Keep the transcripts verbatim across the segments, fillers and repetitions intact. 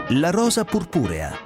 La rosa purpurea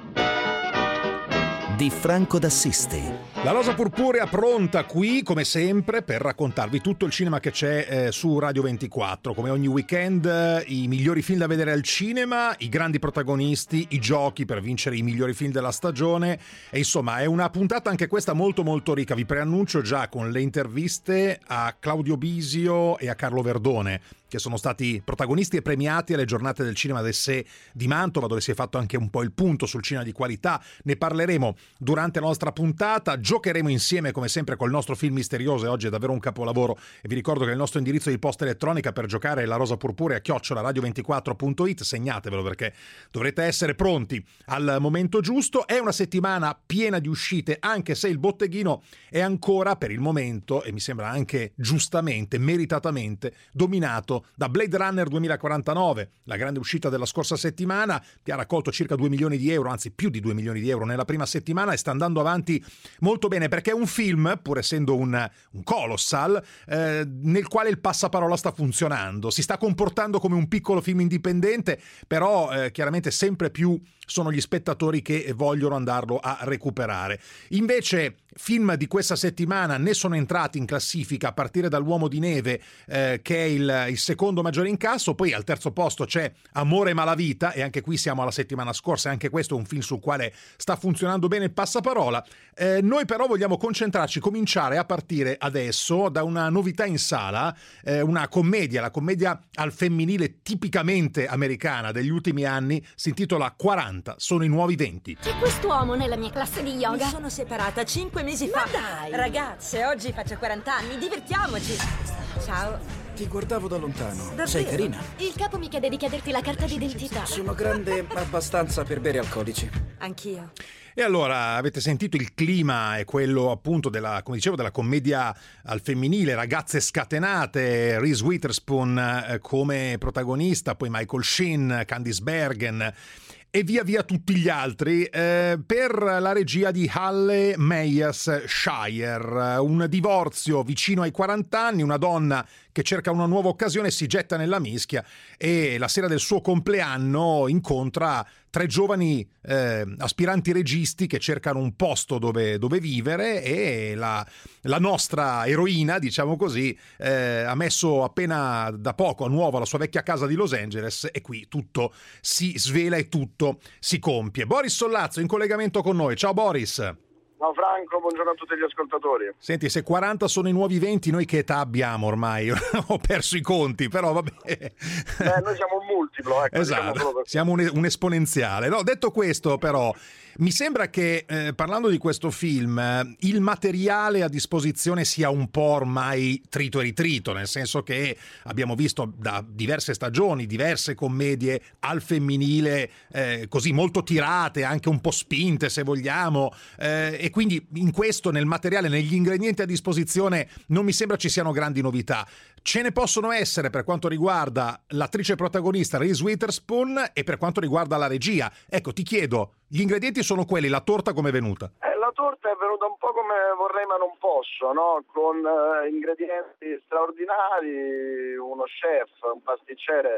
di Franco d'Assisi. La rosa purpurea pronta qui, come sempre, per raccontarvi tutto il cinema che c'è eh, su Radio ventiquattro. Come ogni weekend, eh, i migliori film da vedere al cinema, i grandi protagonisti, i giochi per vincere i migliori film della stagione. E insomma, è una puntata anche questa molto molto ricca. Vi preannuncio già con le interviste a Claudio Bisio e a Carlo Verdone, che sono stati protagonisti e premiati alle giornate del cinema d'essè di Mantova, dove si è fatto anche un po' il punto sul cinema di qualità. Ne parleremo durante la nostra puntata. Giocheremo insieme come sempre col nostro film misterioso, e oggi è davvero un capolavoro, e vi ricordo che il nostro indirizzo di posta elettronica per giocare è la rosa purpurea chiocciola radio ventiquattro punto it. Segnatevelo perché dovrete essere pronti al momento giusto. È una settimana piena di uscite, anche se il botteghino è ancora per il momento, e mi sembra anche giustamente, meritatamente, dominato da Blade Runner duemilaquarantanove, la grande uscita della scorsa settimana, che ha raccolto circa due milioni di euro, anzi più di due milioni di euro nella prima settimana, e sta andando avanti molto bene, perché è un film, pur essendo un, un colossal, eh, nel quale il passaparola sta funzionando, si sta comportando come un piccolo film indipendente, però eh, chiaramente sempre più sono gli spettatori che vogliono andarlo a recuperare. Invece film di questa settimana ne sono entrati in classifica a partire dall'Uomo di Neve, eh, che è il, il secondo maggiore incasso. Poi al terzo posto c'è Amore e Malavita, e anche qui siamo alla settimana scorsa, e anche questo è un film sul quale sta funzionando bene il passaparola. Eh, noi però vogliamo concentrarci, cominciare a partire adesso da una novità in sala, eh, una commedia, la commedia al femminile tipicamente americana degli ultimi anni, si intitola quaranta sono i nuovi venti. C'è quest'uomo nella mia classe di yoga. Mi sono separata cinque mesi Ma fa. dai! Ragazze, oggi faccio quaranta anni, divertiamoci. Ciao. Ti guardavo da lontano. Davvero? Sei carina. Il capo mi chiede di chiederti la carta d'identità. Sono grande abbastanza per bere alcolici. Anch'io. E allora avete sentito, il clima è quello appunto della, come dicevo, della commedia al femminile, ragazze scatenate, Reese Witherspoon eh, come protagonista, poi Michael Sheen, Candice Bergen e via via tutti gli altri, eh, per la regia di Halle Meyers Shire. Un divorzio vicino ai quaranta anni, una donna che cerca una nuova occasione, si getta nella mischia, e la sera del suo compleanno incontra tre giovani eh, aspiranti registi che cercano un posto dove, dove vivere, e la, la nostra eroina, diciamo così, eh, ha messo appena da poco a nuovo la sua vecchia casa di Los Angeles, e qui tutto si svela e tutto si compie. Boris Sollazzo in collegamento con noi. Ciao Boris. Ciao Franco, buongiorno a tutti gli ascoltatori. Senti, se quaranta sono i nuovi venti, noi che età abbiamo ormai? Ho perso i conti, però vabbè. Eh, noi siamo un multiplo, ecco. Esatto, diciamo per... siamo un, un esponenziale. No, detto questo, però, mi sembra che, eh, parlando di questo film, eh, il materiale a disposizione sia un po' ormai trito e ritrito, nel senso che abbiamo visto da diverse stagioni, diverse commedie al femminile, eh, così molto tirate, anche un po' spinte se vogliamo, eh, e quindi in questo, nel materiale, negli ingredienti a disposizione, non mi sembra ci siano grandi novità. Ce ne possono essere per quanto riguarda l'attrice protagonista Reese Witherspoon e per quanto riguarda la regia. Ecco, ti chiedo, gli ingredienti sono quelli, la torta come è venuta? Eh, la torta è venuta un po' come vorrei ma non posso, no? Con eh, ingredienti straordinari, uno chef, un pasticcere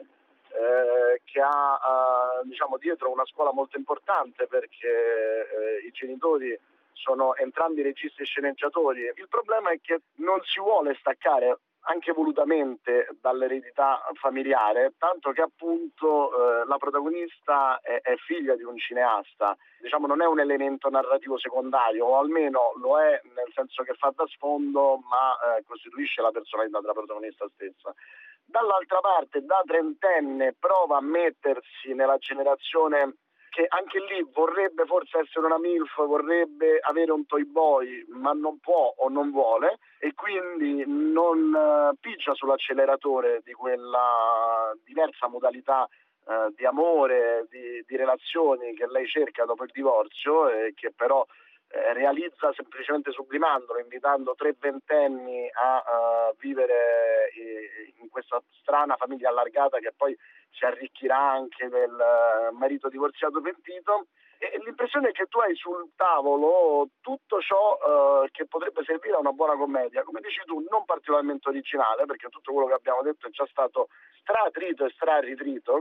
eh, che ha eh, diciamo dietro una scuola molto importante, perché eh, i genitori sono entrambi registi e sceneggiatori. Il problema è che non si vuole staccare anche volutamente dall'eredità familiare, tanto che appunto eh, la protagonista è, è figlia di un cineasta. Diciamo, non è un elemento narrativo secondario, o almeno lo è nel senso che fa da sfondo, ma eh, costituisce la personalità della protagonista stessa. Dall'altra parte, da trentenne prova a mettersi nella generazione che anche lì vorrebbe forse essere una MILF, vorrebbe avere un toy boy, ma non può o non vuole, e quindi non uh, pigia sull'acceleratore di quella diversa modalità uh, di amore, di, di relazioni che lei cerca dopo il divorzio, e che però eh, realizza semplicemente sublimandolo, invitando tre ventenni a uh, vivere eh, in questa strana famiglia allargata che poi si arricchirà anche del marito divorziato pentito. E l'impressione è che tu hai sul tavolo tutto ciò uh, che potrebbe servire a una buona commedia, come dici tu, non particolarmente originale, perché tutto quello che abbiamo detto è già stato stra-trito e stra-ritrito,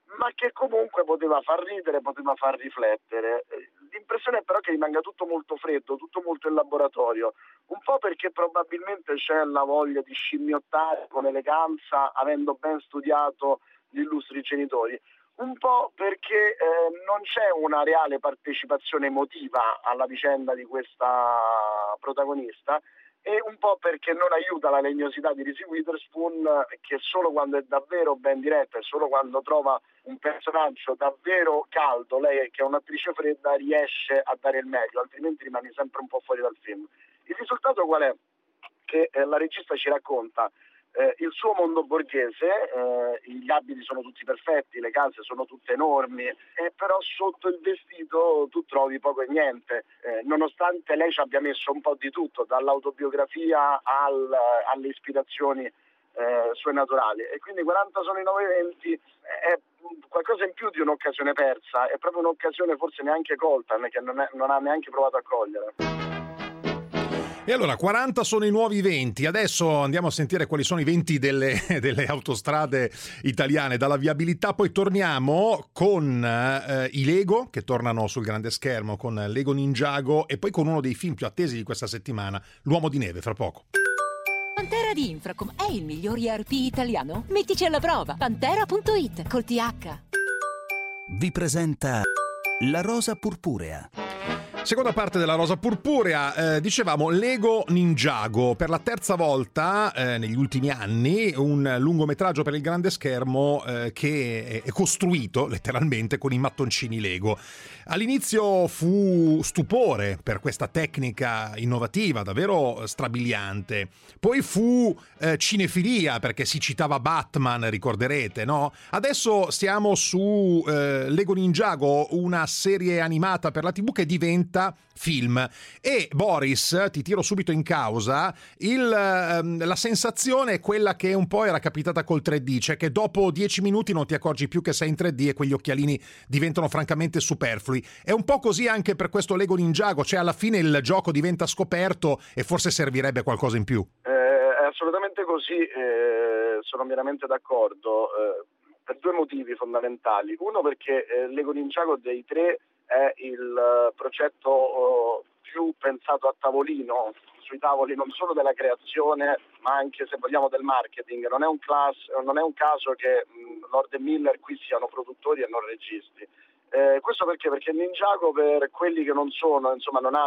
ma che comunque poteva far ridere, poteva far riflettere. L'impressione è però che rimanga tutto molto freddo, tutto molto in laboratorio, un po' perché probabilmente c'è la voglia di scimmiottare con eleganza, avendo ben studiato gli illustri genitori, un po' perché eh, non c'è una reale partecipazione emotiva alla vicenda di questa protagonista, e un po' perché non aiuta la legnosità di Reese Witherspoon, che solo quando è davvero ben diretta e solo quando trova un personaggio davvero caldo, lei che è un'attrice fredda, riesce a dare il meglio, altrimenti rimane sempre un po' fuori dal film. Il risultato qual è? Che eh, la regista ci racconta eh, il suo mondo borghese, eh, gli abiti sono tutti perfetti, le case sono tutte enormi, e però sotto il vestito tu trovi poco e niente, eh, nonostante lei ci abbia messo un po' di tutto, dall'autobiografia al, alle ispirazioni eh, sue naturali. E quindi quaranta sono i nuovi venti è qualcosa in più di un'occasione persa, è proprio un'occasione forse neanche colta, che non, è, non ha neanche provato a cogliere. E allora, quaranta sono i nuovi venti. Adesso andiamo a sentire quali sono i venti delle, delle autostrade italiane, dalla viabilità. Poi torniamo con eh, i Lego, che tornano sul grande schermo, con Lego Ninjago, e poi con uno dei film più attesi di questa settimana, L'Uomo di Neve, fra poco. Pantera di Infracom è il miglior E R P italiano? Mettici alla prova. Pantera punto it col T H. Vi presenta La Rosa Purpurea. Seconda parte della Rosa Purpurea, eh, dicevamo Lego Ninjago, per la terza volta eh, negli ultimi anni un lungometraggio per il grande schermo eh, che è costruito letteralmente con i mattoncini Lego. All'inizio fu stupore per questa tecnica innovativa, davvero strabiliante. Poi fu eh, cinefilia, perché si citava Batman, ricorderete, no? Adesso siamo su eh, Lego Ninjago, una serie animata per la tivù che diventa film. E Boris, ti tiro subito in causa, il, ehm, la sensazione è quella che un po' era capitata col tre D, cioè che dopo dieci minuti non ti accorgi più che sei in tre D e quegli occhialini diventano francamente superflui. È un po' così anche per questo Lego Ninjago, cioè alla fine il gioco diventa scoperto e forse servirebbe qualcosa in più. Eh, è assolutamente così, eh, sono pienamente d'accordo, eh, per due motivi fondamentali. Uno, perché eh, Lego Ninjago dei tre è il uh, progetto uh, più pensato a tavolino, sui tavoli non solo della creazione ma anche, se vogliamo, del marketing. Non è un, class, non è un caso che mh, Lord e Miller qui siano produttori e non registi. Eh, questo perché? Perché Ninjago, per quelli che non sono, insomma non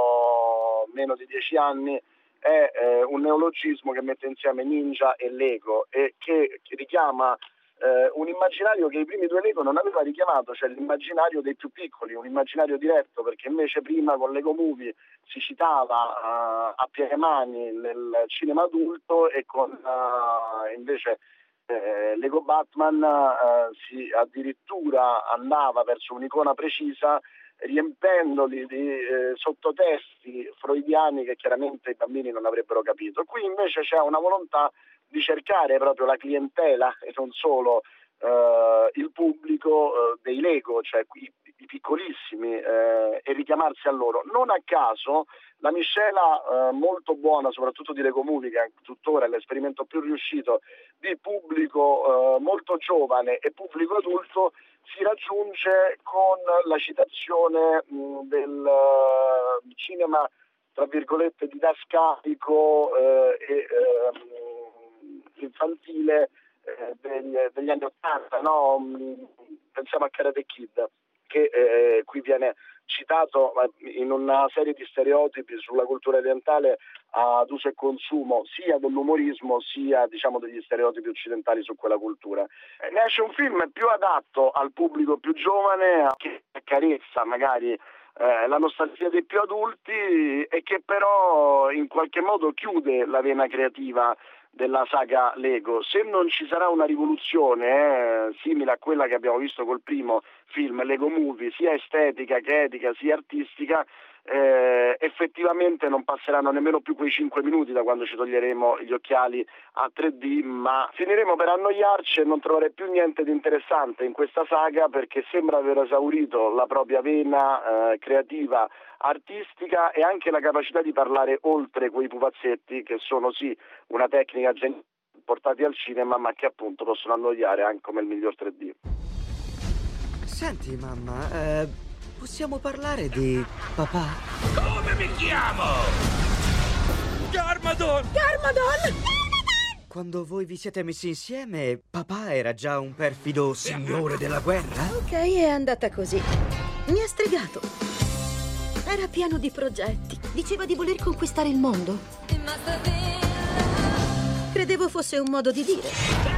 hanno meno di dieci anni, è eh, un neologismo che mette insieme ninja e Lego e che, che richiama Uh, un immaginario che i primi due Lego non aveva richiamato, cioè l'immaginario dei più piccoli, un immaginario diretto, perché invece prima con Lego Movie si citava uh, a piene mani nel cinema adulto, e con uh, invece uh, Lego Batman uh, si addirittura andava verso un'icona precisa, riempendoli di eh, sottotesti freudiani che chiaramente i bambini non avrebbero capito. Qui invece c'è una volontà di cercare proprio la clientela e non solo eh, il pubblico eh, dei Lego, cioè i, i piccolissimi, eh, e richiamarsi a loro. Non a caso la miscela eh, molto buona, soprattutto di Lego Movie, che tuttora è l'esperimento più riuscito, di pubblico eh, molto giovane e pubblico adulto, si raggiunge con la citazione mh, del uh, cinema, tra virgolette, didascalico eh, e eh, infantile eh, degli, degli anni Ottanta, no? Pensiamo a Karate Kid, che eh, qui viene citato in una serie di stereotipi sulla cultura orientale ad uso e consumo sia dell'umorismo sia, diciamo, degli stereotipi occidentali su quella cultura. Eh, ne esce un film più adatto al pubblico più giovane, che carezza magari eh, la nostalgia dei più adulti, e che però in qualche modo chiude la vena creativa della saga Lego. Se non ci sarà una rivoluzione eh, simile a quella che abbiamo visto col primo film Lego Movie, sia estetica che etica sia artistica, eh, effettivamente non passeranno nemmeno più quei cinque minuti da quando ci toglieremo gli occhiali a tre D, ma finiremo per annoiarci e non trovare più niente di interessante in questa saga, perché sembra aver esaurito la propria vena eh, creativa, artistica, e anche la capacità di parlare oltre quei pupazzetti che sono sì una tecnica geniale portati al cinema, ma che appunto possono annoiare anche come il miglior tre D. Senti, mamma, eh, possiamo parlare di papà? Come mi chiamo? Garmadon! Garmadon! Quando voi vi siete messi insieme, papà era già un perfido signore della guerra? Ok, è andata così. Mi ha stregato. Era pieno di progetti. Diceva di voler conquistare il mondo. Credevo fosse un modo di dire.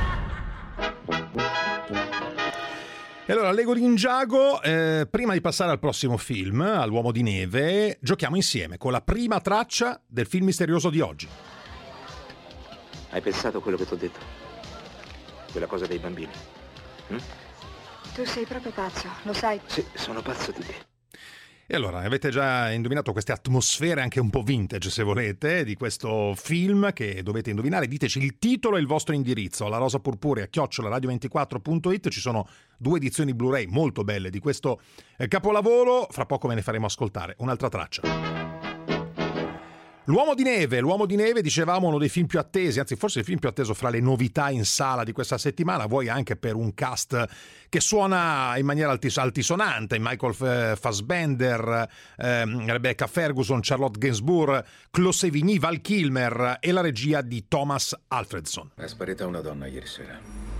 E allora, Lego Ninjago, eh, prima di passare al prossimo film, all'Uomo di Neve, giochiamo insieme con la prima traccia del film misterioso di oggi. Hai pensato a quello che ti ho detto? Quella cosa dei bambini? Hm? Tu sei proprio pazzo, lo sai? Sì, sono pazzo di te. E allora, avete già indovinato queste atmosfere anche un po' vintage, se volete, di questo film che dovete indovinare. Diteci il titolo e il vostro indirizzo. La rosa purpurea chiocciola radio ventiquattro punto it. Ci sono due edizioni Blu-ray molto belle di questo capolavoro. Fra poco ve ne faremo ascoltare un'altra traccia. L'Uomo di Neve, L'Uomo di Neve, dicevamo, uno dei film più attesi, anzi forse il film più atteso fra le novità in sala di questa settimana, vuoi anche per un cast che suona in maniera altis- altisonante, Michael Fassbender, ehm, Rebecca Ferguson, Charlotte Gainsbourg, Chloe Sevigny, Val Kilmer e la regia di Thomas Alfredson. È sparita una donna ieri sera.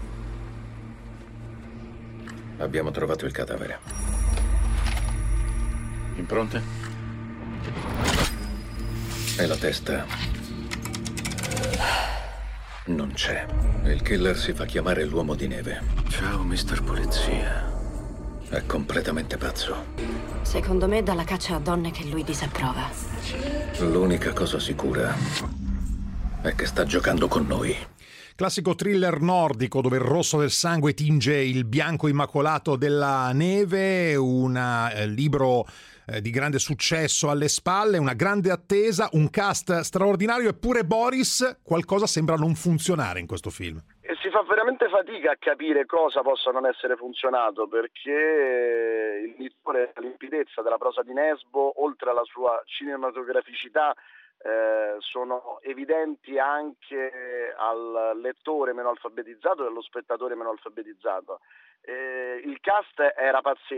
Abbiamo trovato il cadavere. Impronte? E la testa non c'è. Il killer si fa chiamare l'Uomo di Neve. Ciao, mister Polizia. È completamente pazzo. Secondo me dalla caccia a donne che lui disapprova. L'unica cosa sicura è che sta giocando con noi. Classico thriller nordico dove il rosso del sangue tinge il bianco immacolato della neve, un eh, libro eh, di grande successo alle spalle, una grande attesa, un cast straordinario, eppure Boris, qualcosa sembra non funzionare in questo film. E si fa veramente fatica a capire cosa possa non essere funzionato, perché il lettore, la limpidezza della prosa di Nesbo, oltre alla sua cinematograficità, Eh, sono evidenti anche al lettore meno alfabetizzato e allo spettatore meno alfabetizzato. Eh, il cast era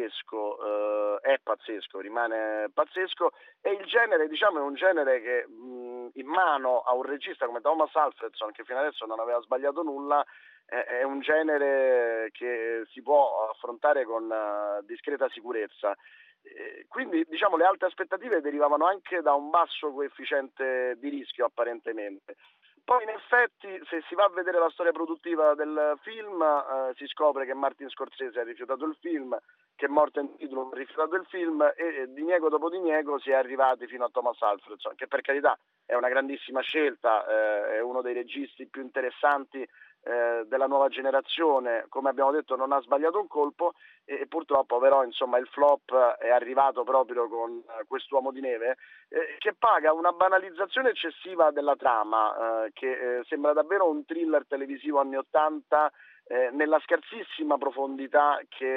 pazzesco, eh, è pazzesco, rimane pazzesco, e il genere, diciamo, è un genere che mh, in mano a un regista come Thomas Alfredson, che fino adesso non aveva sbagliato nulla, eh, è un genere che si può affrontare con uh, discreta sicurezza. Quindi, diciamo, le alte aspettative derivavano anche da un basso coefficiente di rischio, apparentemente. Poi in effetti, se si va a vedere la storia produttiva del film, eh, si scopre che Martin Scorsese ha rifiutato il film, che Morten Tidlum ha rifiutato il film, e, e diniego dopo diniego si è arrivati fino a Thomas Alfredson, che per carità è una grandissima scelta, eh, è uno dei registi più interessanti eh, della nuova generazione, come abbiamo detto non ha sbagliato un colpo, e, e purtroppo però insomma il flop è arrivato proprio con eh, quest'Uomo di Neve, eh, che paga una banalizzazione eccessiva della trama, eh, che eh, sembra davvero un thriller televisivo anni ottanta, eh, nella scarsissima profondità che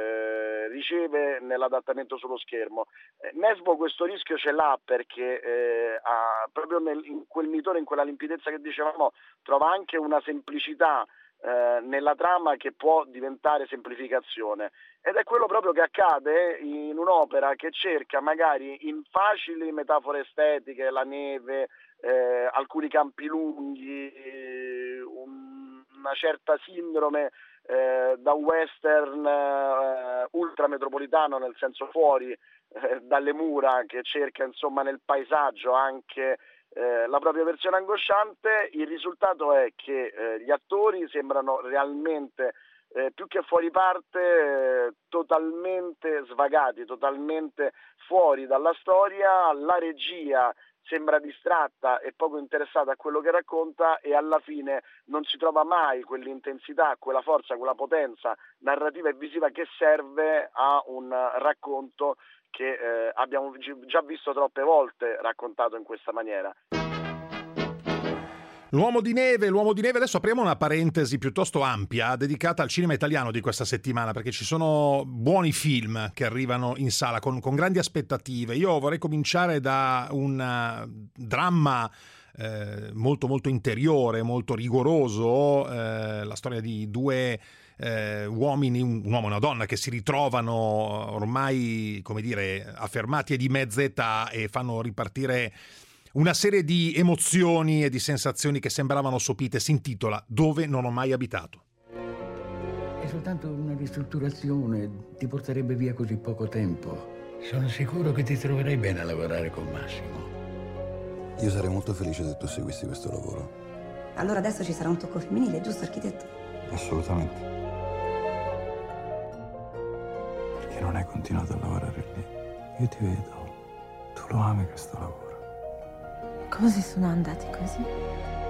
eh, riceve nell'adattamento sullo schermo. Eh, Nesbo questo rischio ce l'ha perché eh, ha, proprio nel, in quel mitore, in quella limpidezza che dicevamo, trova anche una semplicità eh, nella trama che può diventare semplificazione, ed è quello proprio che accade in un'opera che cerca magari in facili metafore estetiche, la neve, eh, alcuni campi lunghi, eh, un una certa sindrome eh, da western eh, ultrametropolitano, nel senso fuori eh, dalle mura, che cerca insomma nel paesaggio anche eh, la propria versione angosciante. Il risultato è che eh, gli attori sembrano realmente eh, più che fuori parte, eh, totalmente svagati, totalmente fuori dalla storia. La regia sembra distratta e poco interessata a quello che racconta, e alla fine non si trova mai quell'intensità, quella forza, quella potenza narrativa e visiva che serve a un racconto che eh, abbiamo già visto troppe volte raccontato in questa maniera. L'Uomo di Neve, l'Uomo di Neve, adesso apriamo una parentesi piuttosto ampia dedicata al cinema italiano di questa settimana, perché ci sono buoni film che arrivano in sala con, con grandi aspettative. Io vorrei cominciare da un uh, dramma eh, molto molto interiore, molto rigoroso, eh, la storia di due eh, uomini, un, un uomo e una donna che si ritrovano ormai, come dire, affermati e di mezza età e fanno ripartire una serie di emozioni e di sensazioni che sembravano sopite. Si intitola Dove non ho mai abitato. È soltanto una ristrutturazione, ti porterebbe via così poco tempo. Sono sicuro che ti troverai bene a lavorare con Massimo. Io sarei molto felice se tu seguissi questo lavoro. Allora adesso ci sarà un tocco femminile, giusto architetto? Assolutamente. Perché non hai continuato a lavorare lì? Io ti vedo, tu lo ami questo lavoro. Così sono andati così?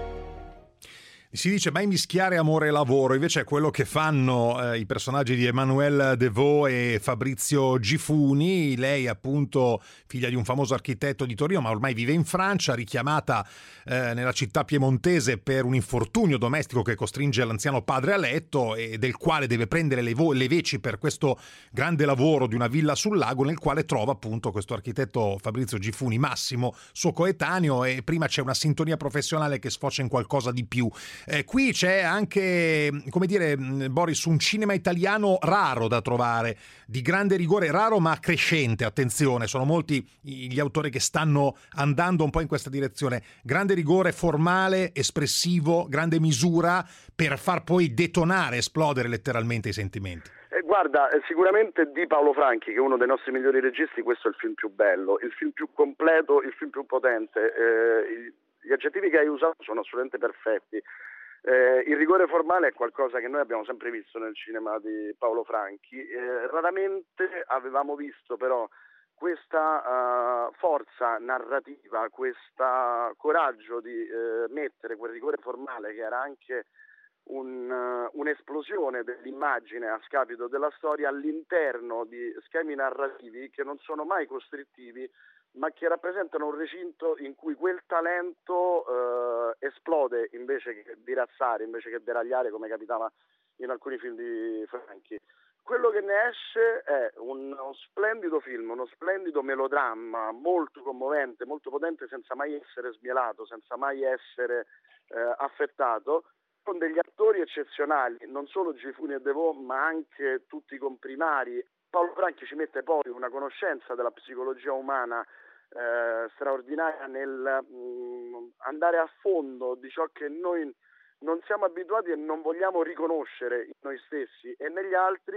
Si dice mai mischiare amore e lavoro, invece è quello che fanno eh, i personaggi di Emmanuelle Devaux e Fabrizio Gifuni. Lei appunto figlia di un famoso architetto di Torino, ma ormai vive in Francia, richiamata eh, nella città piemontese per un infortunio domestico che costringe l'anziano padre a letto e del quale deve prendere le, vo- le veci per questo grande lavoro di una villa sul lago, nel quale trova appunto questo architetto Fabrizio Gifuni, Massimo, suo coetaneo, e prima c'è una sintonia professionale che sfocia in qualcosa di più. Eh, qui c'è anche, come dire, Boris, un cinema italiano raro da trovare, di grande rigore, raro ma crescente, attenzione, sono molti gli autori che stanno andando un po' in questa direzione. Grande rigore formale, espressivo, grande misura per far poi detonare, esplodere letteralmente i sentimenti. Eh, guarda, eh, sicuramente di Paolo Franchi, che è uno dei nostri migliori registi, questo è il film più bello, il film più completo, il film più potente. Eh, gli aggettivi che hai usato sono assolutamente perfetti. Eh, il rigore formale è qualcosa che noi abbiamo sempre visto nel cinema di Paolo Franchi. Eh, raramente avevamo visto però questa uh, forza narrativa, questo coraggio di uh, mettere quel rigore formale, che era anche un, uh, un'esplosione dell'immagine a scapito della storia, all'interno di schemi narrativi che non sono mai costrittivi, ma che rappresentano un recinto in cui quel talento eh, esplode invece che dirazzare, invece che deragliare, come capitava in alcuni film di Franchi. Quello che ne esce è uno splendido film, uno splendido melodramma, molto commovente, molto potente, senza mai essere smielato, senza mai essere eh, affettato, con degli attori eccezionali, non solo Gifuni e Devaux, ma anche tutti i comprimari. Paolo Franchi ci mette poi una conoscenza della psicologia umana Eh, straordinaria nel mh, andare a fondo di ciò che noi non siamo abituati e non vogliamo riconoscere in noi stessi e negli altri,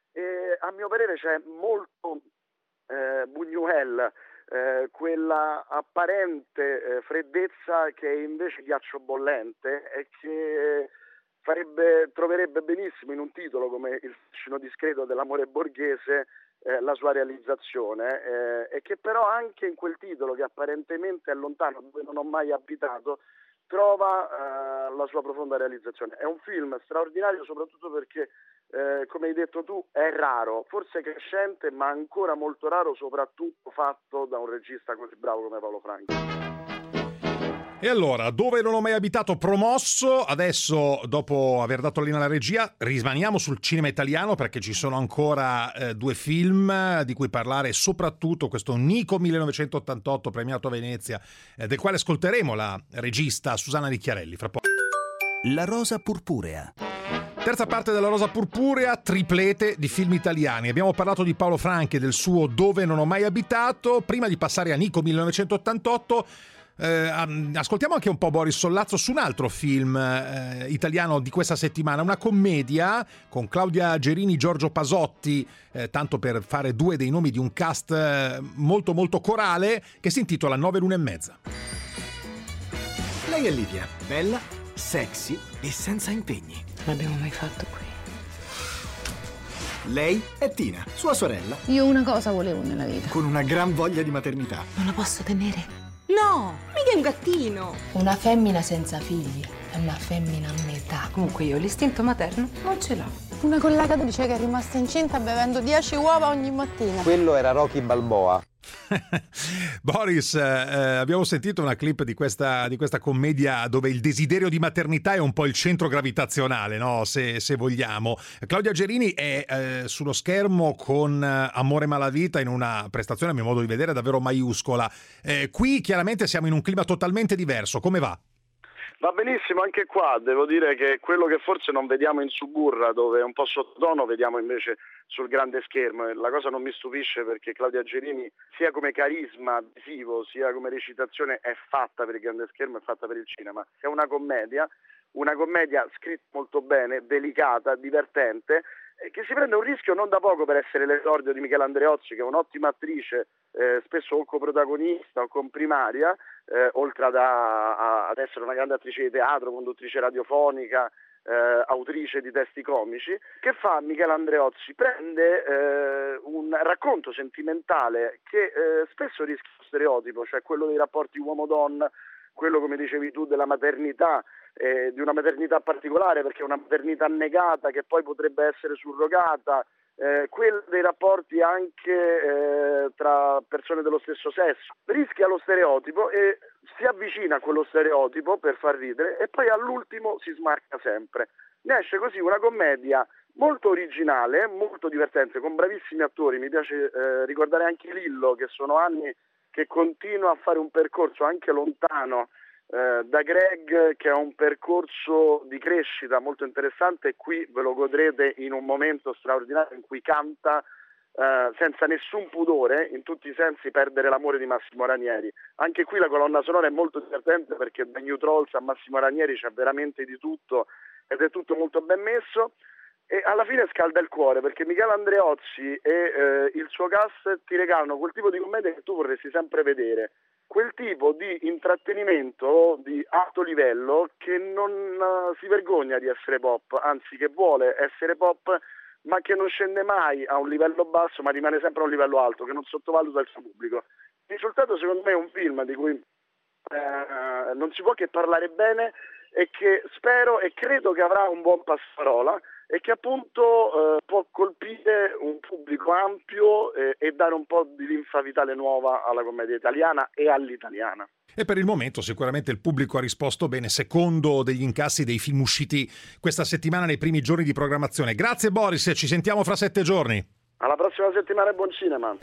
e a mio parere c'è molto eh, Buñuel, eh, quella apparente eh, freddezza che è invece ghiaccio bollente e che farebbe, troverebbe benissimo in un titolo come Il fascino discreto dell'amore borghese Eh, la sua realizzazione, eh, e che però anche in quel titolo, che apparentemente è lontano, dove non ho mai abitato, trova eh, la sua profonda realizzazione. È un film straordinario soprattutto perché, eh, come hai detto tu, è raro, forse crescente, ma ancora molto raro, soprattutto fatto da un regista così bravo come Paolo Franchi. E allora, Dove non ho mai abitato, promosso. Adesso, dopo aver dato la linea alla regia, rimaniamo sul cinema italiano, perché ci sono ancora eh, due film di cui parlare, soprattutto questo Nico millenovecentottantotto, premiato a Venezia, eh, del quale ascolteremo la regista Susanna Ricchiarelli fra poco. La rosa purpurea. Terza parte della Rosa Purpurea, triplete di film italiani. Abbiamo parlato di Paolo Franchi e del suo Dove non ho mai abitato. Prima di passare a Nico millenovecentottantotto, Eh, ascoltiamo anche un po' Boris Sollazzo su un altro film eh, italiano di questa settimana, una commedia con Claudia Gerini, Giorgio Pasotti, eh, tanto per fare due dei nomi di un cast eh, molto molto corale, che si intitola Nove lune e mezza. Lei è Livia, bella, sexy e senza impegni. L'abbiamo mai fatto qui? Lei è Tina, sua sorella, Io una cosa volevo nella vita. con una gran voglia di maternità. Non la posso tenere? No, mica è un gattino. Una femmina senza figli è è una femmina a metà. Comunque io l'istinto materno non ce l'ho. Una collega dice che è rimasta incinta bevendo dieci uova ogni mattina. Quello era Rocky Balboa. Boris, eh, abbiamo sentito una clip di questa, di questa commedia dove il desiderio di maternità è un po' il centro gravitazionale, no? Se, se vogliamo. Claudia Gerini è eh, sullo schermo con Amore Malavita in una prestazione, a mio modo di vedere, davvero maiuscola. Eh, qui chiaramente siamo in un clima totalmente diverso. Come va? Va benissimo anche qua, devo dire che quello che forse non vediamo in Suburra, dove è un po' sottotono, vediamo invece sul grande schermo. La cosa non mi stupisce perché Claudia Gerini, sia come carisma visivo, sia come recitazione, è fatta per il grande schermo, è fatta per il cinema. È una commedia, una commedia scritta molto bene, delicata, divertente, che si prende un rischio non da poco per essere l'esordio di Michela Andreozzi, che è un'ottima attrice, eh, spesso o coprotagonista o comprimaria, eh, oltre ad, a, ad essere una grande attrice di teatro, conduttrice radiofonica, eh, autrice di testi comici. Che fa Michela Andreozzi? Prende eh, un racconto sentimentale che eh, spesso rischia lo stereotipo, cioè quello dei rapporti uomo-donna, quello, come dicevi tu, della maternità, eh, di una maternità particolare perché è una maternità negata che poi potrebbe essere surrogata, eh, quello dei rapporti anche eh, tra persone dello stesso sesso. Rischia lo stereotipo e si avvicina a quello stereotipo per far ridere e poi all'ultimo si smarca sempre. Ne esce così una commedia molto originale, molto divertente, con bravissimi attori. Mi piace eh, ricordare anche Lillo, che sono anni che continua a fare un percorso anche lontano eh, da Greg, che ha un percorso di crescita molto interessante, e qui ve lo godrete in un momento straordinario in cui canta eh, senza nessun pudore, in tutti i sensi, Perdere l'amore di Massimo Ranieri. Anche qui la colonna sonora è molto divertente perché da New Trolls a Massimo Ranieri c'è veramente di tutto ed è tutto molto ben messo. E alla fine scalda il cuore perché Michela Andreozzi e eh, il suo cast ti regalano quel tipo di commedia che tu vorresti sempre vedere, quel tipo di intrattenimento di alto livello che non uh, si vergogna di essere pop, anzi che vuole essere pop ma che non scende mai a un livello basso ma rimane sempre a un livello alto, che non sottovaluta il suo pubblico. Il risultato secondo me è un film di cui eh, non si può che parlare bene e che spero e credo che avrà un buon passaparola e che appunto eh, può colpire un pubblico ampio eh, e dare un po' di linfa vitale nuova alla commedia italiana e all'italiana. E per il momento sicuramente il pubblico ha risposto bene, secondo degli incassi dei film usciti questa settimana nei primi giorni di programmazione. Grazie Boris, ci sentiamo fra sette giorni. Alla prossima settimana e buon cinema.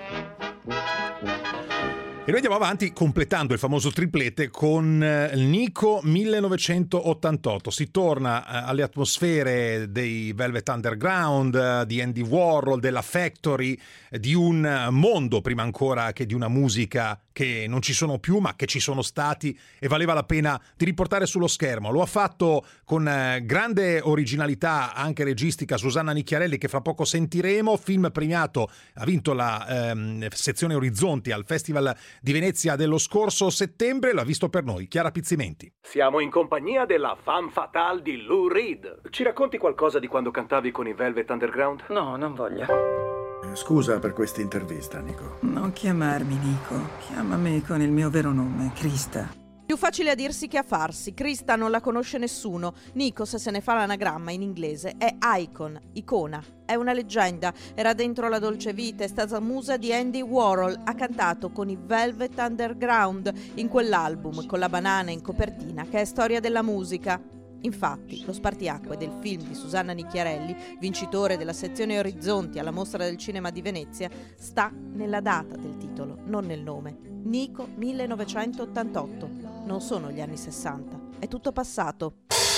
E noi andiamo avanti completando il famoso triplete con Nico millenovecentottantotto. Si torna alle atmosfere dei Velvet Underground, di Andy Warhol, della Factory, di un mondo prima ancora che di una musica che non ci sono più ma che ci sono stati e valeva la pena di riportare sullo schermo. Lo ha fatto con grande originalità anche registica Susanna Nicchiarelli, che fra poco sentiremo, film premiato, ha vinto la ehm, sezione Orizzonti al Festival di Venezia dello scorso settembre, l'ha visto per noi Chiara Pizzimenti. Siamo in compagnia della femme fatale di Lou Reed. Ci racconti qualcosa di quando cantavi con i Velvet Underground? No, non voglio. Scusa per questa intervista, Nico. Non chiamarmi Nico, chiamami con il mio vero nome, Krista. Più facile a dirsi che a farsi. Krista non la conosce nessuno. Nico, se se ne fa l'anagramma in inglese, è icon, icona. È una leggenda. Era dentro la dolce vita, è stata musa di Andy Warhol. Ha cantato con i Velvet Underground in quell'album con la banana in copertina che è storia della musica. Infatti, lo spartiacque del film di Susanna Nicchiarelli, vincitore della sezione Orizzonti alla Mostra del Cinema di Venezia, sta nella data del titolo, non nel nome. Nico millenovecentottantotto. Non sono gli anni sessanta, è tutto passato.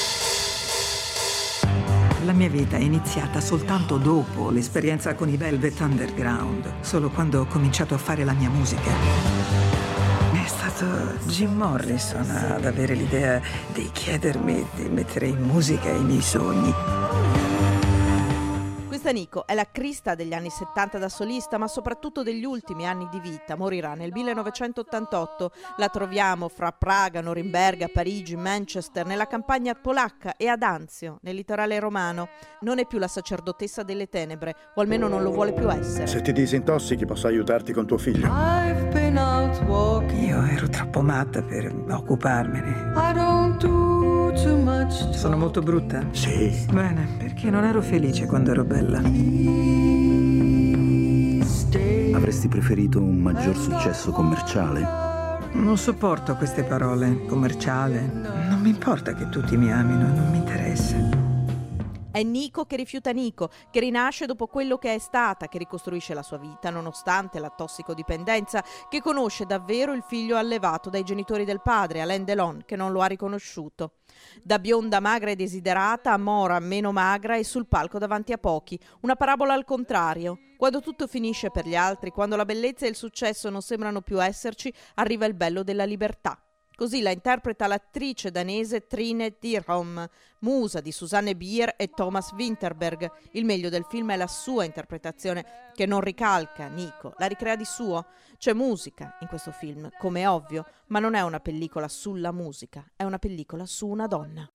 La mia vita è iniziata soltanto dopo l'esperienza con i Velvet Underground, solo quando ho cominciato a fare la mia musica. È stato Jim Morrison ad avere l'idea di chiedermi di mettere in musica i miei sogni. Questa Nico è la Krista degli anni settanta da solista, ma soprattutto degli ultimi anni di vita. Morirà nel millenovecentottantotto. La troviamo fra Praga, Norimberga, Parigi, Manchester, nella campagna polacca e ad Anzio, nel litorale romano. Non è più la sacerdotessa delle tenebre, o almeno non lo vuole più essere. Se ti disintossichi posso aiutarti con tuo figlio. Io ero troppo matta per occuparmene. Sono molto brutta? Sì. Bene, perché non ero felice quando ero bella. Avresti preferito un maggior successo commerciale? Non sopporto queste parole. Commerciale. Non mi importa che tutti mi amino, non mi interessa. È Nico che rifiuta Nico, che rinasce dopo quello che è stata, che ricostruisce la sua vita nonostante la tossicodipendenza, che conosce davvero il figlio allevato dai genitori del padre, Alain Delon, che non lo ha riconosciuto. Da bionda magra e desiderata a mora meno magra e sul palco davanti a pochi. Una parabola al contrario. Quando tutto finisce per gli altri, quando la bellezza e il successo non sembrano più esserci, arriva il bello della libertà. Così la interpreta l'attrice danese Trine Dyrholm, musa di Susanne Bier e Thomas Winterberg. Il meglio del film è la sua interpretazione, che non ricalca Nico, la ricrea di suo. C'è musica in questo film, come è ovvio, ma non è una pellicola sulla musica, è una pellicola su una donna.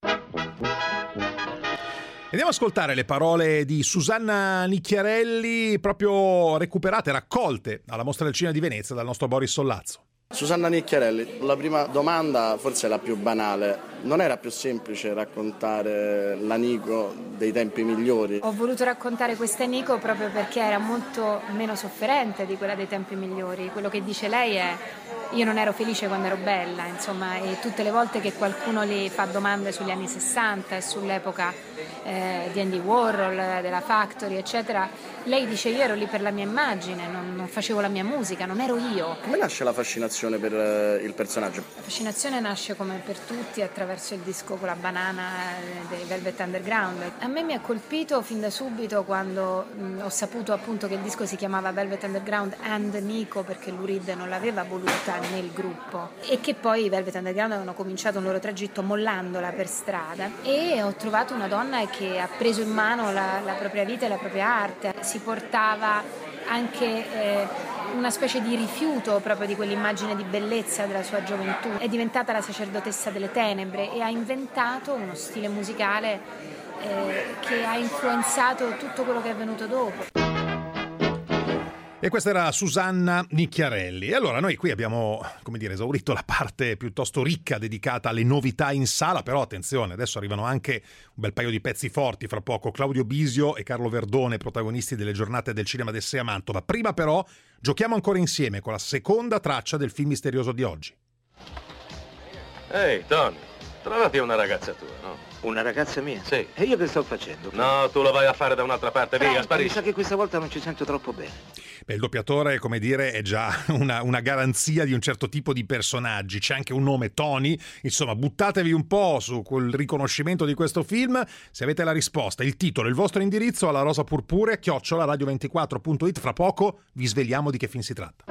Andiamo ad ascoltare le parole di Susanna Nicchiarelli, proprio recuperate, raccolte alla Mostra del Cinema di Venezia dal nostro Boris Sollazzo. Susanna Nicchiarelli, la prima domanda forse è la più banale. Non era più semplice raccontare la Nico dei tempi migliori? Ho voluto raccontare questa Nico proprio perché era molto meno sofferente di quella dei tempi migliori. Quello che dice lei è: io non ero felice quando ero bella, insomma, e tutte le volte che qualcuno le fa domande sugli anni sessanta e sull'epoca eh, di Andy Warhol, della Factory, eccetera, lei dice: io ero lì per la mia immagine, non, non facevo la mia musica, non ero io. Come nasce la fascinazione per eh, il personaggio? La fascinazione nasce come per tutti attraverso il disco con la banana dei Velvet Underground. A me mi ha colpito fin da subito quando mh, ho saputo appunto che il disco si chiamava Velvet Underground and Nico, perché Lou Reed non l'aveva voluta nel gruppo, e che poi i Velvet Underground avevano cominciato un loro tragitto mollandola per strada, e ho trovato una donna che ha preso in mano la, la propria vita e la propria arte. Si portava anche eh, una specie di rifiuto proprio di quell'immagine di bellezza della sua gioventù. È diventata la sacerdotessa delle tenebre e ha inventato uno stile musicale eh, che ha influenzato tutto quello che è venuto dopo. E questa era Susanna Nicchiarelli. E allora noi qui abbiamo, come dire, esaurito la parte piuttosto ricca dedicata alle novità in sala, però attenzione, adesso arrivano anche un bel paio di pezzi forti fra poco. Claudio Bisio e Carlo Verdone, protagonisti delle giornate del cinema del sei a Mantova. Prima però giochiamo ancora insieme con la seconda traccia del film misterioso di oggi. Ehi, hey, Tony, trovati una ragazza tua, no? Una ragazza mia? Sì. E io che sto facendo? No, tu lo vai a fare da un'altra parte, via, Frank, sparisci. Mi sa che questa volta non ci sento troppo bene. Beh, il doppiatore, come dire, è già una, una garanzia di un certo tipo di personaggi. C'è anche un nome, Tony. Insomma, buttatevi un po' su quel riconoscimento di questo film. Se avete la risposta, il titolo, il vostro indirizzo alla rosa purpurea chiocciola radio ventiquattro punto it. Fra poco vi svegliamo di che film si tratta.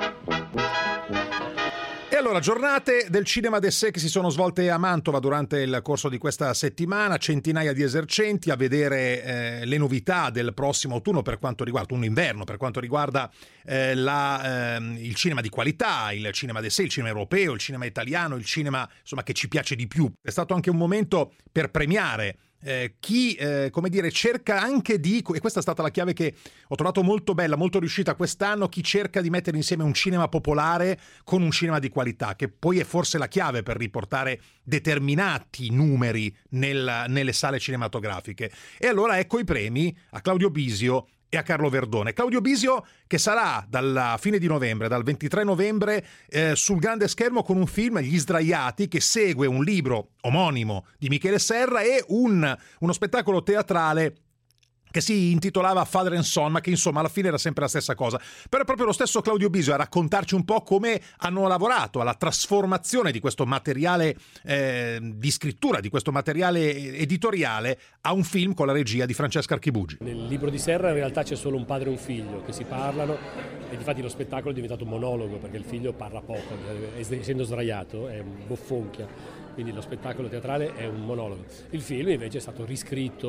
E allora, giornate del cinema d'essai che si sono svolte a Mantova durante il corso di questa settimana, centinaia di esercenti a vedere eh, le novità del prossimo autunno per quanto riguarda, un inverno, per quanto riguarda eh, la, eh, il cinema di qualità, il cinema d'essai, il cinema europeo, il cinema italiano, il cinema insomma che ci piace di più. È stato anche un momento per premiare Eh, chi, eh, come dire, cerca anche di, e questa è stata la chiave che ho trovato molto bella, molto riuscita quest'anno, chi cerca di mettere insieme un cinema popolare con un cinema di qualità, che poi è forse la chiave per riportare determinati numeri nel, nelle sale cinematografiche. E allora ecco i premi a Claudio Bisio e a Carlo Verdone. Claudio Bisio che sarà dalla fine di novembre, dal ventitré novembre, eh, sul grande schermo con un film, Gli Sdraiati, che segue un libro omonimo di Michele Serra e un, uno spettacolo teatrale che si intitolava Father and Son, ma che insomma alla fine era sempre la stessa cosa. Però è proprio lo stesso Claudio Bisio a raccontarci un po' come hanno lavorato alla trasformazione di questo materiale eh, di scrittura, di questo materiale editoriale, a un film con la regia di Francesca Archibugi. Nel libro di Serra in realtà c'è solo un padre e un figlio che si parlano, e difatti lo spettacolo è diventato un monologo perché il figlio parla poco, essendo sdraiato è un boffonchia, quindi lo spettacolo teatrale è un monologo. Il film invece è stato riscritto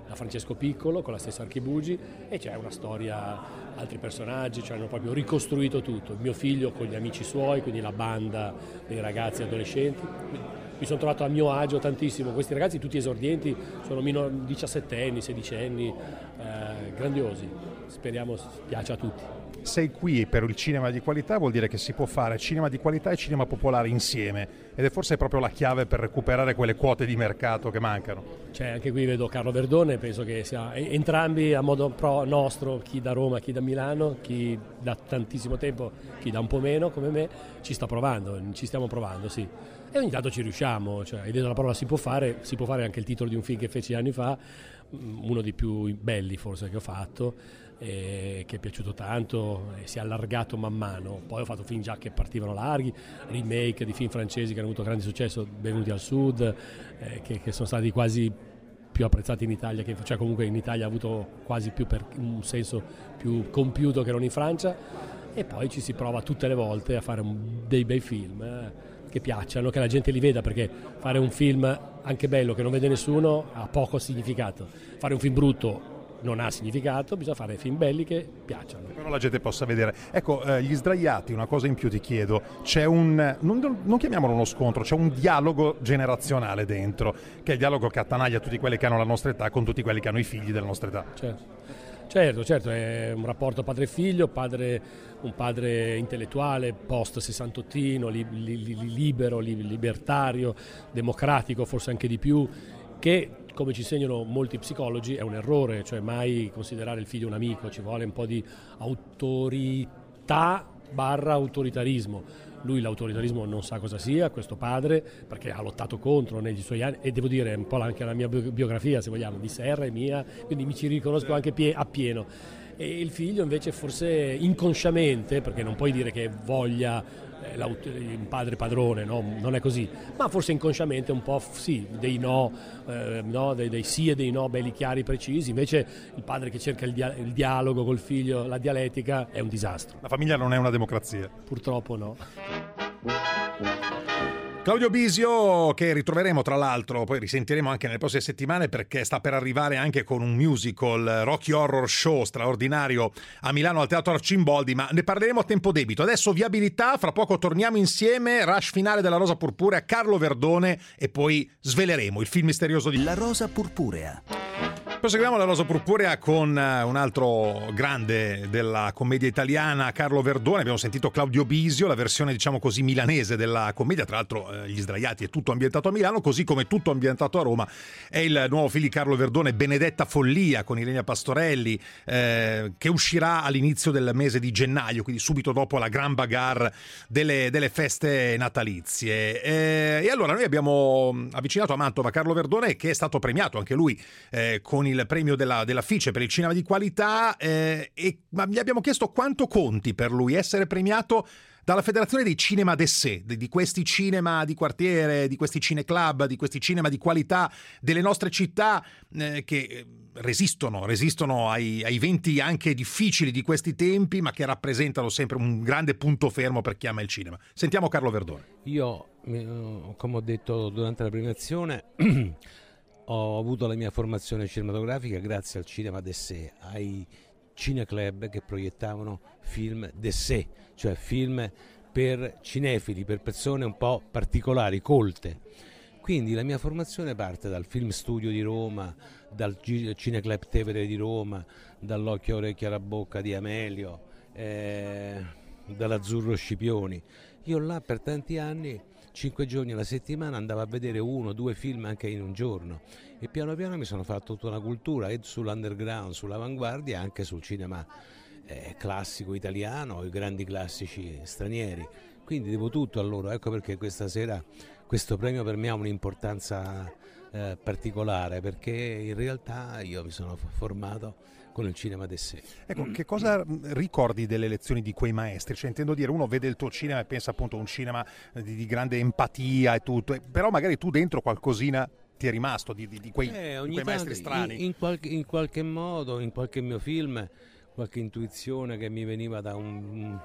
da Francesco Piccolo con la stessa Archibugi, e c'è una storia, altri personaggi, cioè hanno proprio ricostruito tutto. Il mio figlio con gli amici suoi, quindi la banda dei ragazzi adolescenti. Mi sono trovato a mio agio tantissimo, questi ragazzi tutti esordienti, sono minor, diciassettenni, sedicenni, eh, grandiosi, speriamo piaccia a tutti. Sei qui per il cinema di qualità, vuol dire che si può fare cinema di qualità e cinema popolare insieme, ed è forse proprio la chiave per recuperare quelle quote di mercato che mancano. Cioè, anche qui vedo Carlo Verdone, penso che sia entrambi a modo pro nostro, chi da Roma, chi da Milano, chi da tantissimo tempo, chi da un po' meno come me, ci sta provando, ci stiamo provando, sì. E ogni tanto ci riusciamo, cioè, hai detto la parola si può fare, si può fare anche il titolo di un film che feci anni fa, uno dei più belli forse che ho fatto, e che è piaciuto tanto e si è allargato man mano. Poi ho fatto film già che partivano larghi, remake di film francesi che hanno avuto grande successo, Benvenuti al Sud, eh, che, che sono stati quasi più apprezzati in Italia, che, cioè comunque in Italia ha avuto quasi più per un senso più compiuto che non in Francia, e poi ci si prova tutte le volte a fare un, dei bei film eh, che piacciono, che la gente li veda, perché fare un film anche bello che non vede nessuno ha poco significato, fare un film brutto non ha significato, bisogna fare film belli che piacciono. Però la gente possa vedere. Ecco, eh, gli sdraiati, una cosa in più ti chiedo, c'è un, non, non chiamiamolo uno scontro, c'è un dialogo generazionale dentro, che è il dialogo che attanaglia tutti quelli che hanno la nostra età con tutti quelli che hanno i figli della nostra età. Certo. Certo, certo, è un rapporto padre-figlio, padre, un padre intellettuale, post-sessantottino, li, li, li, libero, li, libertario, democratico, forse anche di più, che, come ci insegnano molti psicologi, è un errore, cioè mai considerare il figlio un amico, ci vuole un po' di autorità barra autoritarismo. Lui l'autoritarismo non sa cosa sia, questo padre, perché ha lottato contro negli suoi anni, e devo dire un po' anche la mia biografia, se vogliamo, di Serra e mia, quindi mi ci riconosco anche pie- appieno. E il figlio invece forse inconsciamente, perché non puoi dire che voglia eh, un padre padrone, no? Non è così, ma forse inconsciamente un po' sì, dei no, eh, no? Dei, dei sì e dei no belli chiari, precisi. Invece il padre che cerca il, dia- il dialogo col figlio, la dialettica, è un disastro. La famiglia non è una democrazia. Purtroppo no. Claudio Bisio, che ritroveremo tra l'altro, poi risentiremo anche nelle prossime settimane, perché sta per arrivare anche con un musical, Rocky Horror Show, straordinario a Milano al Teatro Arcimboldi, ma ne parleremo a tempo debito. Adesso viabilità, fra poco torniamo insieme, rush finale della Rosa Purpurea, Carlo Verdone, e poi sveleremo il film misterioso di La Rosa Purpurea. Proseguiamo la Rosa Purpurea con un altro grande della commedia italiana, Carlo Verdone. Abbiamo sentito Claudio Bisio, la versione diciamo così milanese della commedia, tra l'altro eh, Gli Sdraiati è tutto ambientato a Milano, così come tutto ambientato a Roma è il nuovo film di Carlo Verdone, Benedetta Follia, con Ilenia Pastorelli, eh, che uscirà all'inizio del mese di gennaio, quindi subito dopo la gran bagarre delle, delle feste natalizie. E, e allora noi abbiamo avvicinato a Mantova Carlo Verdone, che è stato premiato anche lui eh, con il premio della, della Fice per il cinema di qualità, eh, e ma gli abbiamo chiesto quanto conti per lui essere premiato dalla Federazione dei Cinema d'Essè, di, di questi cinema di quartiere, di questi cineclub, di questi cinema di qualità delle nostre città, eh, che resistono, resistono ai, ai venti anche difficili di questi tempi, ma che rappresentano sempre un grande punto fermo per chi ama il cinema. Sentiamo Carlo Verdone. Io, come ho detto durante la premiazione, ho avuto la mia formazione cinematografica grazie al cinema d'Essè, ai cineclub che proiettavano film d'Essè, cioè film per cinefili, per persone un po' particolari, colte. Quindi la mia formazione parte dal Film Studio di Roma, dal Cineclub Tevere di Roma, dall'Occhio, Orecchio alla Bocca di Amelio, eh, dall'Azzurro Scipioni. Io là per tanti anni, cinque giorni alla settimana, andavo a vedere uno, due film anche in un giorno, e piano piano mi sono fatto tutta una cultura e sull'underground, sull'avanguardia e anche sul cinema eh, classico italiano, i grandi classici stranieri. Quindi devo tutto a loro, ecco perché questa sera questo premio per me ha un'importanza eh, particolare, perché in realtà io mi sono formato con il cinema d'Essè. Ecco, che cosa ricordi delle lezioni di quei maestri? Cioè, intendo dire, uno vede il tuo cinema e pensa appunto a un cinema di, di grande empatia e tutto, però magari tu dentro qualcosina ti è rimasto di, di, di, quei, eh, di quei maestri strani. In, in, qualche, in qualche modo, in qualche mio film, qualche intuizione che mi veniva da un,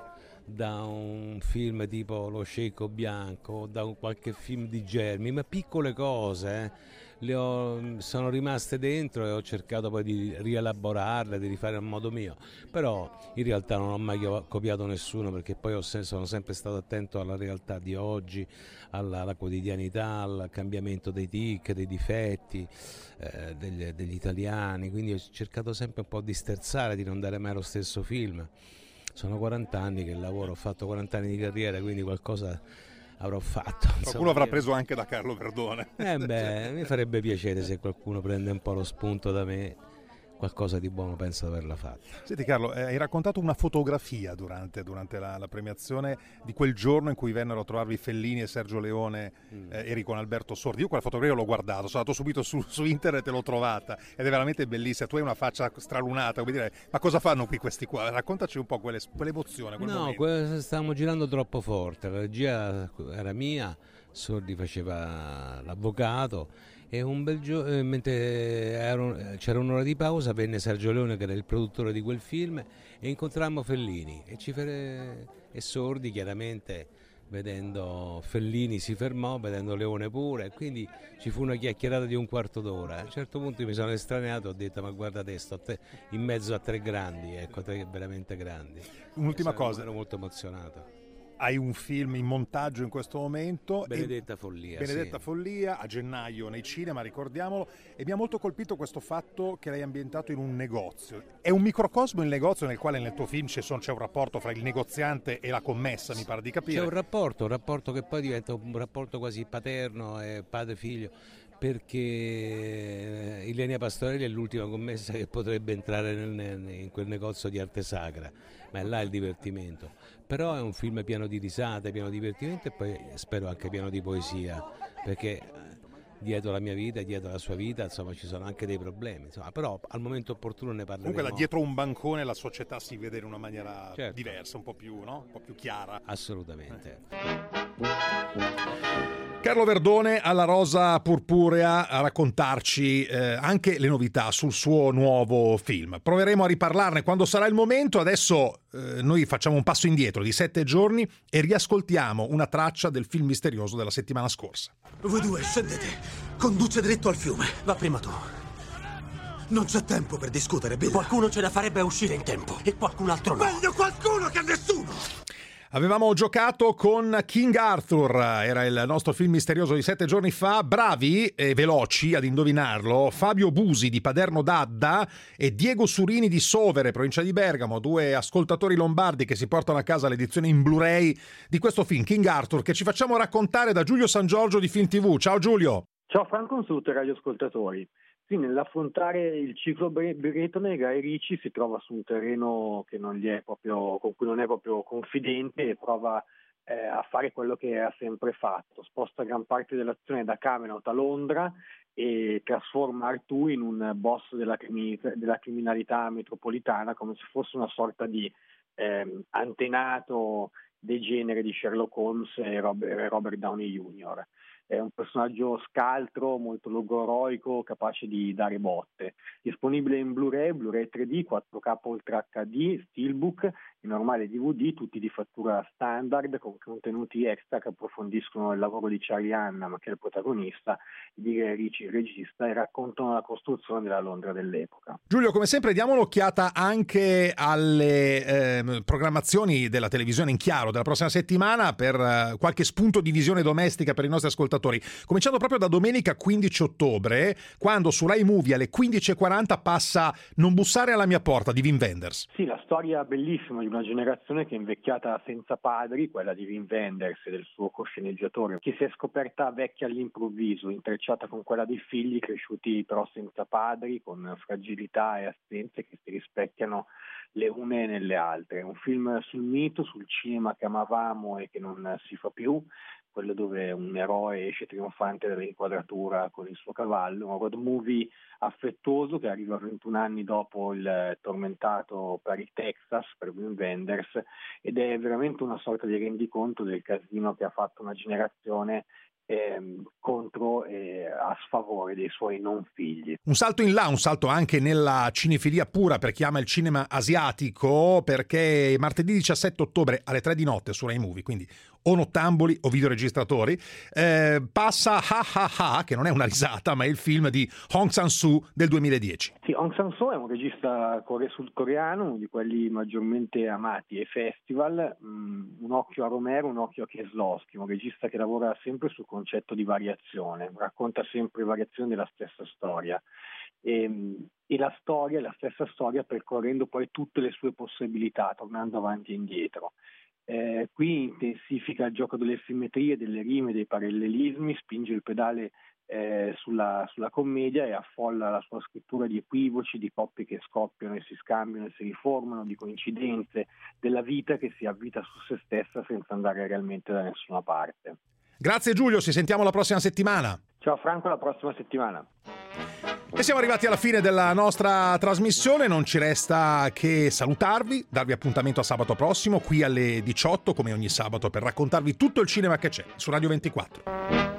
da un film tipo Lo Sceicco Bianco, da un qualche film di Germi, ma piccole cose, eh. Le ho, sono rimaste dentro e ho cercato poi di rielaborarle, di rifare a modo mio, però in realtà non ho mai copiato nessuno, perché poi ho, sono sempre stato attento alla realtà di oggi, alla, alla quotidianità, al cambiamento dei tic, dei difetti eh, degli, degli italiani, quindi ho cercato sempre un po' di sterzare, di non dare mai lo stesso film. Sono quaranta anni che lavoro, ho fatto quaranta anni di carriera, quindi qualcosa avrò fatto. Qualcuno avrà preso anche da Carlo Verdone. Eh beh, mi farebbe piacere se qualcuno prende un po' lo spunto da me, qualcosa di buono penso di averla fatta. Senti Carlo, eh, hai raccontato una fotografia durante, durante la, la premiazione di quel giorno in cui vennero a trovarvi Fellini e Sergio Leone mm. eh, eri con Alberto Sordi. Io quella fotografia l'ho guardato, sono andato subito su, su internet e l'ho trovata ed è veramente bellissima. Tu hai una faccia stralunata, come dire, ma cosa fanno qui questi qua? Raccontaci un po' quelle, quell'emozione, quel no, que- stavamo girando troppo forte, la regia era mia, Sordi faceva l'avvocato. E un bel gio- eh, mentre ero, c'era un'ora di pausa, venne Sergio Leone, che era il produttore di quel film, e incontrammo Fellini e, ci fere- e Sordi chiaramente, vedendo Fellini, si fermò, vedendo Leone pure, e quindi ci fu una chiacchierata di un quarto d'ora. A un certo punto mi sono estraneato e ho detto: ma guarda te, sto te in mezzo a tre grandi, ecco, tre veramente grandi. Un'ultima e cosa, ero molto emozionato. Hai un film in montaggio in questo momento, Benedetta Follia, Benedetta sì. Follia, a gennaio nei cinema, ricordiamolo, e mi ha molto colpito questo fatto che l'hai ambientato in un negozio. È un microcosmo il negozio nel quale nel tuo film c'è, c'è un rapporto fra il negoziante e la commessa, mi pare di capire. C'è un rapporto, un rapporto che poi diventa un rapporto quasi paterno, e padre-figlio, perché Ilenia Pastorelli è l'ultima commessa che potrebbe entrare nel, in quel negozio di arte sacra, ma è là il divertimento. Però è un film pieno di risate, pieno di divertimento, e poi spero anche pieno di poesia, perché dietro la mia vita e dietro la sua vita, insomma, ci sono anche dei problemi, insomma, però al momento opportuno ne parleremo. Comunque da dietro un bancone la società si vede in una maniera certo. diversa, un po' più, no? Un po' più chiara. Assolutamente. Carlo Verdone alla Rosa Purpurea a raccontarci eh, anche le novità sul suo nuovo film. Proveremo a riparlarne quando sarà il momento. Adesso eh, noi facciamo un passo indietro di sette giorni e riascoltiamo una traccia del film misterioso della settimana scorsa. Voi due scendete, conduce dritto al fiume. Va prima tu. Non c'è tempo per discutere, Bill. Qualcuno ce la farebbe uscire in tempo e qualcun altro no. Meglio qualcuno che nessuno! Avevamo giocato con King Arthur, era il nostro film misterioso di sette giorni fa. Bravi e veloci ad indovinarlo Fabio Busi di Paderno d'Adda e Diego Surini di Sovere, provincia di Bergamo, due ascoltatori lombardi che si portano a casa l'edizione in Blu-ray di questo film King Arthur, che ci facciamo raccontare da Giulio San Giorgio di Film tivù. Ciao Giulio. Ciao Franco, un saluto ai radioascoltatori. Sì, nell'affrontare il ciclo Bretone, Guy Ritchie si trova su un terreno che non gli è proprio, con cui non è proprio confidente, e prova eh, a fare quello che ha sempre fatto. Sposta gran parte dell'azione da Camelot a Londra e trasforma Artù in un boss della, crimi- della criminalità metropolitana, come se fosse una sorta di eh, antenato degenere di Sherlock Holmes e Robert, Robert Downey junior È un personaggio scaltro, molto logoroico, capace di dare botte. Disponibile in Blu-ray, Blu-ray tre D, quattro K Ultra acca di, Steelbook, in normale D V D, tutti di fattura standard, con contenuti extra che approfondiscono il lavoro di Charlie Hunnam, che è il protagonista, di Guy Ritchie, il regista, e raccontano la costruzione della Londra dell'epoca. Giulio, come sempre diamo un'occhiata anche alle eh, programmazioni della televisione in chiaro della prossima settimana per eh, qualche spunto di visione domestica per i nostri ascoltatori. Cominciando proprio da domenica quindici ottobre, quando su Rai Movie alle quindici e quaranta passa Non bussare alla mia porta di Wim Wenders. Sì, la storia bellissima di una generazione che è invecchiata senza padri, quella di Wim Wenders e del suo cosceneggiatore, che si è scoperta vecchia all'improvviso, intrecciata con quella dei figli cresciuti però senza padri, con fragilità e assenze che si rispecchiano le une nelle altre. Un film sul mito, sul cinema che amavamo e che non si fa più, quello dove un eroe esce trionfante dall'inquadratura con il suo cavallo, un road movie affettuoso che arriva ventuno anni dopo il tormentato Perry Texas per Wim Wenders, ed è veramente una sorta di rendiconto del casino che ha fatto una generazione ehm, contro e a sfavore dei suoi non figli. Un salto in là, un salto anche nella cinefilia pura per chi ama il cinema asiatico, perché martedì diciassette ottobre alle tre di notte su Rai Movie, quindi o nottamboli o videoregistratori, eh, passa Ha Ha Ha, che non è una risata, ma è il film di Hong Sang-soo del duemiladieci. Sì, Hong Sang-soo è un regista core- sudcoreano, uno di quelli maggiormente amati ai festival, um, un occhio a Romero, un occhio a Kieslowski, un regista che lavora sempre sul concetto di variazione, racconta sempre variazioni della stessa storia. E, e la storia è la stessa storia percorrendo poi tutte le sue possibilità, tornando avanti e indietro. Eh, qui intensifica il gioco delle simmetrie, delle rime, dei parallelismi, spinge il pedale eh, sulla, sulla commedia e affolla la sua scrittura di equivoci, di coppie che scoppiano e si scambiano e si riformano, di coincidenze, della vita che si avvita su se stessa senza andare realmente da nessuna parte. Grazie Giulio, ci sentiamo la prossima settimana. Ciao Franco, alla prossima settimana. E siamo arrivati alla fine della nostra trasmissione, non ci resta che salutarvi, darvi appuntamento a sabato prossimo qui alle diciotto come ogni sabato per raccontarvi tutto il cinema che c'è su Radio ventiquattro.